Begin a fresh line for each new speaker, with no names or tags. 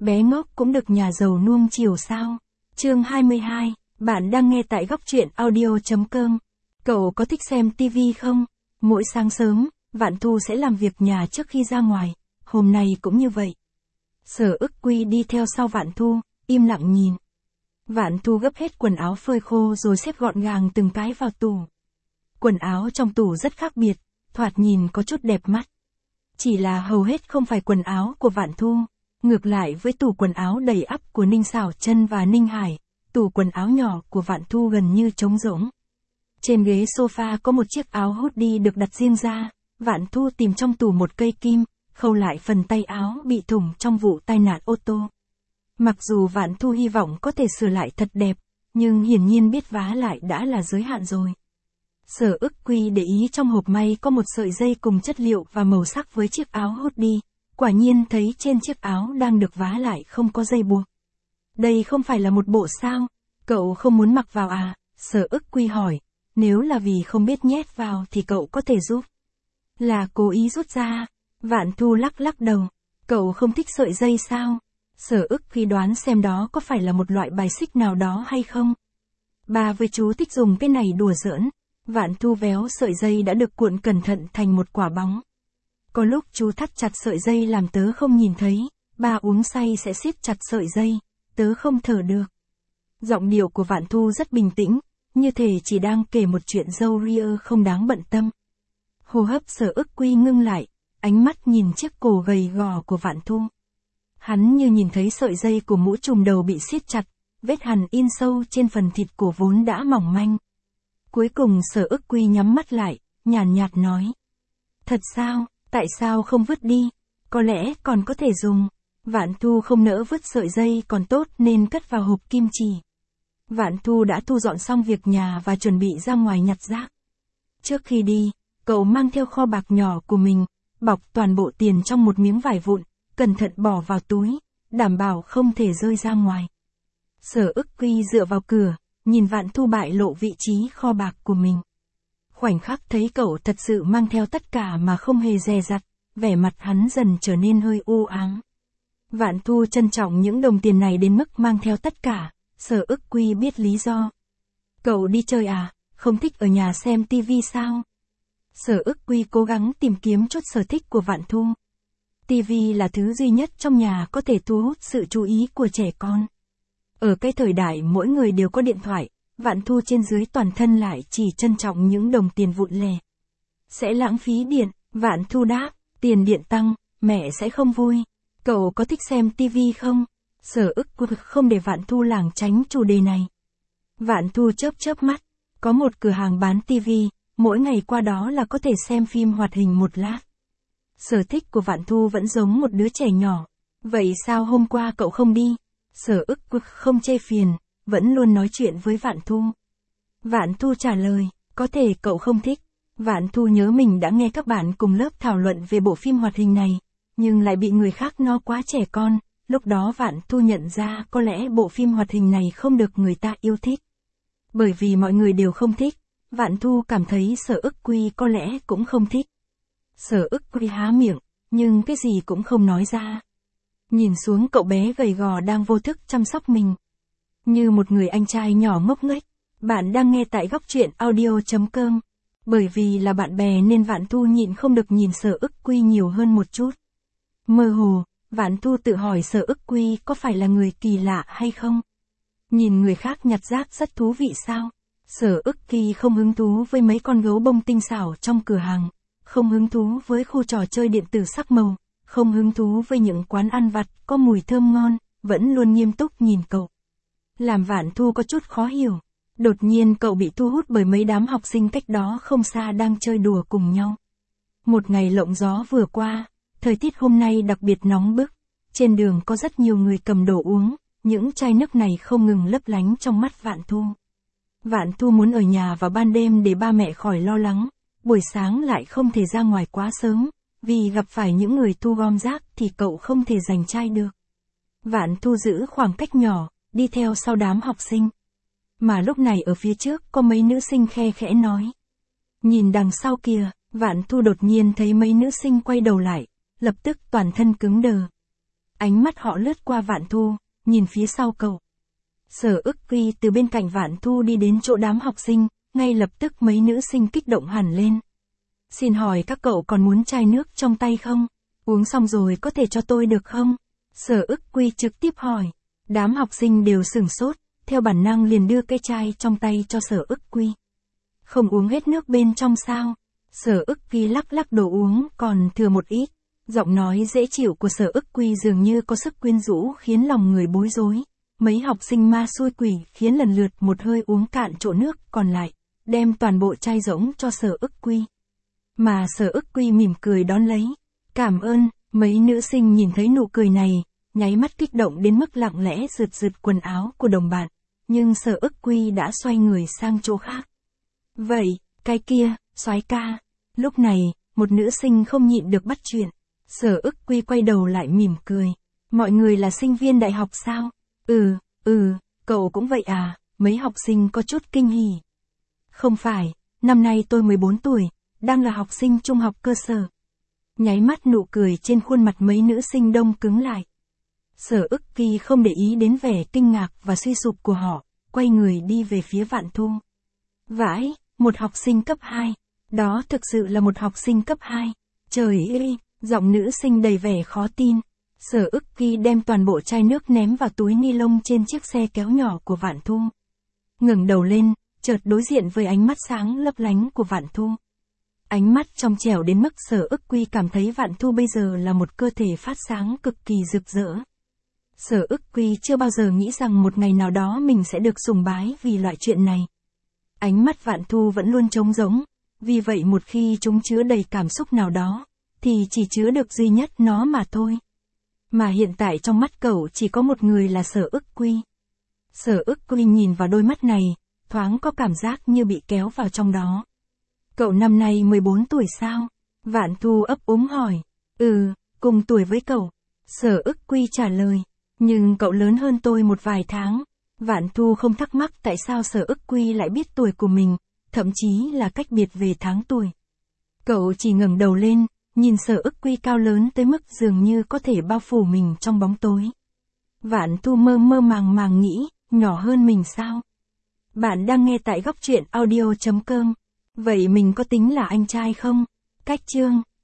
bé ngốc cũng được nhà giàu nuông chiều sao? Chương 22, bạn đang nghe tại góc truyện audio.com. Cậu có thích xem TV không? Mỗi sáng sớm, Vạn Thu sẽ làm việc nhà trước khi ra ngoài, hôm nay cũng như vậy. Sở Ức Quy đi theo sau Vạn Thu, im lặng nhìn. Vạn Thu gấp hết quần áo phơi khô rồi xếp gọn gàng từng cái vào tủ. Quần áo trong tủ rất khác biệt, thoạt nhìn có chút đẹp mắt. Chỉ là hầu hết không phải quần áo của Vạn Thu. Ngược lại với tủ quần áo đầy ắp của Ninh Xảo Chân và Ninh Hải, tủ quần áo nhỏ của Vạn Thu gần như trống rỗng. Trên ghế sofa có một chiếc áo hoodie được đặt riêng ra, Vạn Thu tìm trong tủ một cây kim, khâu lại phần tay áo bị thủng trong vụ tai nạn ô tô. Mặc dù Vạn Thu hy vọng có thể sửa lại thật đẹp, nhưng hiển nhiên biết vá lại đã là giới hạn rồi. Sở Ức Quy để ý trong hộp may có một sợi dây cùng chất liệu và màu sắc với chiếc áo hoodie. Quả nhiên thấy trên chiếc áo đang được vá lại không có dây buộc. Đây không phải là một bộ sao? Cậu không muốn mặc vào à? Sở Ức Quy hỏi. Nếu là vì không biết nhét vào thì cậu có thể giúp. Là cố ý rút ra. Vạn Thu lắc đầu. Cậu không thích sợi dây sao? Sở Ức Quy đoán xem đó có phải là một loại bài xích nào đó hay không. Bà với chú thích dùng cái này đùa giỡn. Vạn Thu véo sợi dây đã được cuộn cẩn thận thành một quả bóng. Có lúc chú thắt chặt sợi dây làm tớ không nhìn thấy, ba uống say sẽ siết chặt sợi dây, tớ không thở được. Giọng điệu của Vạn Thu rất bình tĩnh, như thể chỉ đang kể một chuyện râu ria không đáng bận tâm. Hô hấp Sở Ức Quy ngưng lại, ánh mắt nhìn chiếc cổ gầy gò của Vạn Thu. Hắn như nhìn thấy sợi dây của mũ trùm đầu bị siết chặt, vết hằn in sâu trên phần thịt cổ vốn đã mỏng manh. Cuối cùng Sở Ức Quy nhắm mắt lại, nhàn nhạt nói. Thật sao? Tại sao không vứt đi? Có lẽ còn có thể dùng. Vạn Thu không nỡ vứt sợi dây còn tốt nên cất vào hộp kim chỉ. Vạn Thu đã thu dọn xong việc nhà và chuẩn bị ra ngoài nhặt rác. Trước khi đi, cậu mang theo kho bạc nhỏ của mình, bọc toàn bộ tiền trong một miếng vải vụn, cẩn thận bỏ vào túi, đảm bảo không thể rơi ra ngoài. Sở Ức Quy dựa vào cửa, nhìn Vạn Thu bại lộ vị trí kho bạc của mình. Khoảnh khắc thấy cậu thật sự mang theo tất cả mà không hề dè dặt, vẻ mặt hắn dần trở nên hơi u ám. Vạn Thu trân trọng những đồng tiền này đến mức mang theo tất cả, Sở Ức Quy biết lý do. Cậu đi chơi à, không thích ở nhà xem tivi sao? Sở Ức Quy cố gắng tìm kiếm chút sở thích của Vạn Thu. Tivi là thứ duy nhất trong nhà có thể thu hút sự chú ý của trẻ con. Ở cái thời đại mỗi người đều có điện thoại, Vạn Thu trên dưới toàn thân lại chỉ trân trọng những đồng tiền vụn lẻ. Sẽ lãng phí điện, Vạn Thu đáp, tiền điện tăng, mẹ sẽ không vui. Cậu có thích xem tivi không? Sở Ức Quy không để Vạn Thu lảng tránh chủ đề này. Vạn Thu chớp mắt, có một cửa hàng bán tivi, mỗi ngày qua đó là có thể xem phim hoạt hình một lát. Sở thích của Vạn Thu vẫn giống một đứa trẻ nhỏ. Vậy sao hôm qua cậu không đi? Sở Ức Quy không chê phiền, vẫn luôn nói chuyện với Vạn Thu. Vạn Thu trả lời, có thể cậu không thích. Vạn Thu nhớ mình đã nghe các bạn cùng lớp thảo luận về bộ phim hoạt hình này, nhưng lại bị người khác nói quá trẻ con. Lúc đó Vạn Thu nhận ra có lẽ bộ phim hoạt hình này không được người ta yêu thích. Bởi vì mọi người đều không thích, Vạn Thu cảm thấy Sở Ức Quy có lẽ cũng không thích. Sở Ức Quy há miệng, nhưng cái gì cũng không nói ra. Nhìn xuống cậu bé gầy gò đang vô thức chăm sóc mình. Như một người anh trai nhỏ ngốc nghếch. Bạn đang nghe tại góc truyện audio.com. Bởi vì là bạn bè nên Vạn Thu nhịn không được nhìn Sở Ức Quy nhiều hơn một chút. Mơ hồ, Vạn Thu tự hỏi Sở Ức Quy có phải là người kỳ lạ hay không? Nhìn người khác nhặt rác rất thú vị sao? Sở Ức Quy không hứng thú với mấy con gấu bông tinh xảo trong cửa hàng, không hứng thú với khu trò chơi điện tử sắc màu, không hứng thú với những quán ăn vặt có mùi thơm ngon, vẫn luôn nghiêm túc nhìn cậu. Làm Vạn Thu có chút khó hiểu. Đột nhiên cậu bị thu hút bởi mấy đám học sinh cách đó không xa đang chơi đùa cùng nhau. Một ngày lộng gió vừa qua, thời tiết hôm nay đặc biệt nóng bức. Trên đường có rất nhiều người cầm đồ uống, những chai nước này không ngừng lấp lánh trong mắt Vạn Thu. Vạn Thu muốn ở nhà vào ban đêm để ba mẹ khỏi lo lắng, buổi sáng lại không thể ra ngoài quá sớm, vì gặp phải những người thu gom rác thì cậu không thể giành chai được. Vạn Thu giữ khoảng cách nhỏ, đi theo sau đám học sinh. Mà lúc này ở phía trước có mấy nữ sinh khe khẽ nói. Nhìn đằng sau kìa, Vạn Thu đột nhiên thấy mấy nữ sinh quay đầu lại, lập tức toàn thân cứng đờ. Ánh mắt họ lướt qua Vạn Thu, nhìn phía sau cậu. Sở Ức Quy từ bên cạnh Vạn Thu đi đến chỗ đám học sinh, ngay lập tức mấy nữ sinh kích động hẳn lên. Xin hỏi các cậu còn muốn chai nước trong tay không? Uống xong rồi có thể cho tôi được không? Sở Ức Quy trực tiếp hỏi. Đám học sinh đều sửng sốt, theo bản năng liền đưa cái chai trong tay cho Sở Ức Quy. Không uống hết nước bên trong sao? Sở Ức Quy lắc lắc đồ uống còn thừa một ít. Giọng nói dễ chịu của Sở Ức Quy dường như có sức quyến rũ khiến lòng người bối rối. Mấy học sinh ma xui quỷ khiến lần lượt một hơi uống cạn chỗ nước còn lại, đem toàn bộ chai rỗng cho Sở Ức Quy. Mà Sở Ức Quy mỉm cười đón lấy. Cảm ơn, mấy nữ sinh nhìn thấy nụ cười này, nháy mắt kích động đến mức lặng lẽ rượt rượt quần áo của đồng bạn. Nhưng Sở Ức Quy đã xoay người sang chỗ khác. Vậy, cái kia, soái ca. Lúc này, một nữ sinh không nhịn được bắt chuyện. Sở Ức Quy quay đầu lại mỉm cười. Mọi người là sinh viên đại học sao? Cậu cũng vậy à? Mấy học sinh có chút kinh hỉ. Không phải, năm nay tôi 14 tuổi, đang là học sinh trung học cơ sở. Nháy mắt nụ cười trên khuôn mặt mấy nữ sinh đông cứng lại. Sở Ức Quy không để ý đến vẻ kinh ngạc và suy sụp của họ, quay người đi về phía Vạn Thu. Vãi, một học sinh cấp 2. Đó thực sự là một học sinh cấp 2. Trời ơi, giọng nữ sinh đầy vẻ khó tin. Sở Ức Quy đem toàn bộ chai nước ném vào túi ni lông trên chiếc xe kéo nhỏ của Vạn Thu. Ngẩng đầu lên, chợt đối diện với ánh mắt sáng lấp lánh của Vạn Thu. Ánh mắt trong trẻo đến mức Sở Ức Quy cảm thấy Vạn Thu bây giờ là một cơ thể phát sáng cực kỳ rực rỡ. Sở Ức Quy chưa bao giờ nghĩ rằng một ngày nào đó mình sẽ được sùng bái vì loại chuyện này. Ánh mắt Vạn Thu vẫn luôn trống rỗng, vì vậy một khi chúng chứa đầy cảm xúc nào đó, thì chỉ chứa được duy nhất nó mà thôi. Mà hiện tại trong mắt cậu chỉ có một người là Sở Ức Quy. Sở Ức Quy nhìn vào đôi mắt này, thoáng có cảm giác như bị kéo vào trong đó. Cậu năm nay 14 tuổi sao? Vạn Thu ấp úng hỏi. Cùng tuổi với cậu. Sở Ức Quy trả lời. Nhưng cậu lớn hơn tôi một vài tháng. Vạn Thu không thắc mắc tại sao Sở Ức Quy lại biết tuổi của mình, thậm chí là cách biệt về tháng tuổi. Cậu chỉ ngẩng đầu lên, nhìn Sở Ức Quy cao lớn tới mức dường như có thể bao phủ mình trong bóng tối. Vạn Thu mơ mơ màng màng nghĩ, nhỏ hơn mình sao? Bạn đang nghe tại góc truyện audio.com. Vậy mình có tính là anh trai không? Cách chương